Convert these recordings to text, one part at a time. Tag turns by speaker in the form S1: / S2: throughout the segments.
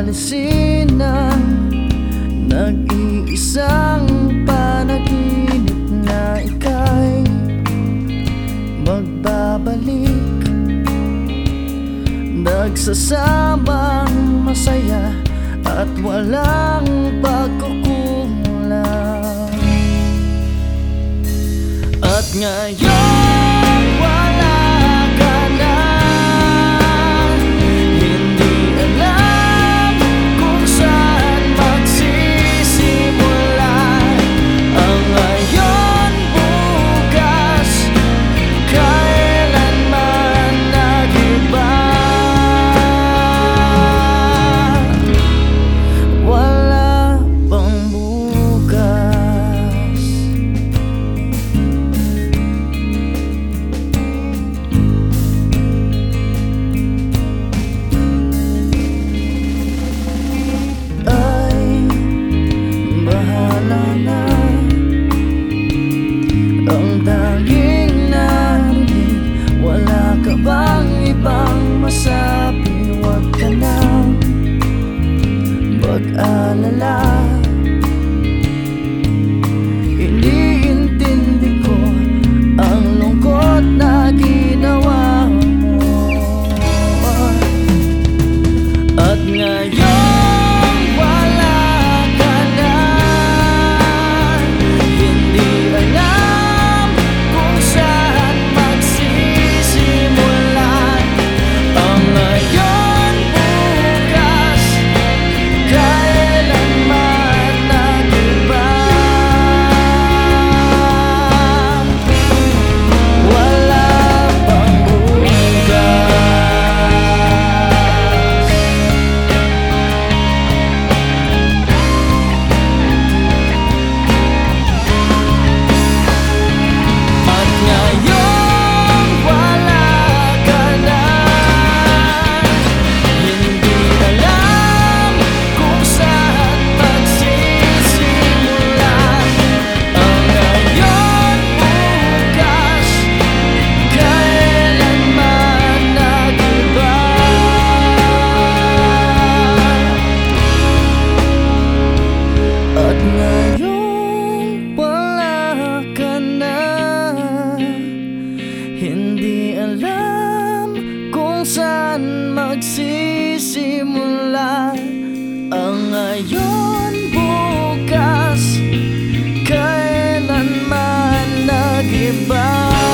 S1: aalisin ang nag-iisang panaginip na ika'y magbabalik, nagsasamang masaya at walang pagkukulang. At ngayon wala ka na, hindi alam kung saan magsisimula ang ngayon, bukas, kailanman nag-iba. Wala pang bukas. Ay, bahala na. Ang tanging narinig, wala ka bang ibang masabi? Huwag ka nang mag-alala. Iniintindi ko ang lungkot na ginawa mo. At ngayon wala ka na, hindi alam kung saan magsisimulan ang ngayon, bukas, kailanman nag-iba. Wala pang bukas. At ngayon wala ka na, hindi alam kung saan magsisimula ang ngayon, bukas, kailanman nag-iba. At ngayon wala ka na, hindi alam kung saan magsisimula ang ngayon, bukas, kailanman nag-iba.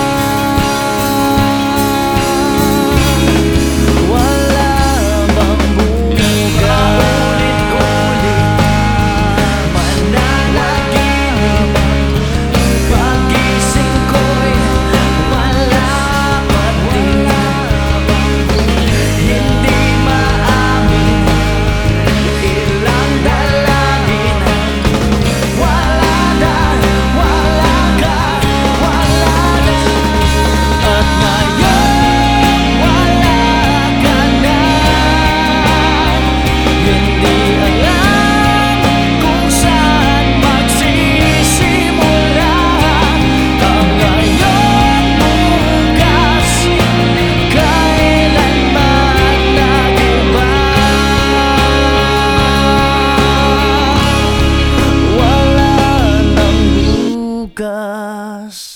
S1: Wala bang bukas? Mananaginip, pagising ko'y wala pa din. Hindi maamin, ilang dalangin, wala na, wala ka, wala na. At ngayon wala ka na, hindi alam kung saan magsisimula ang ngayon, bukas, kailanman nag-iba. Wala nang bukas.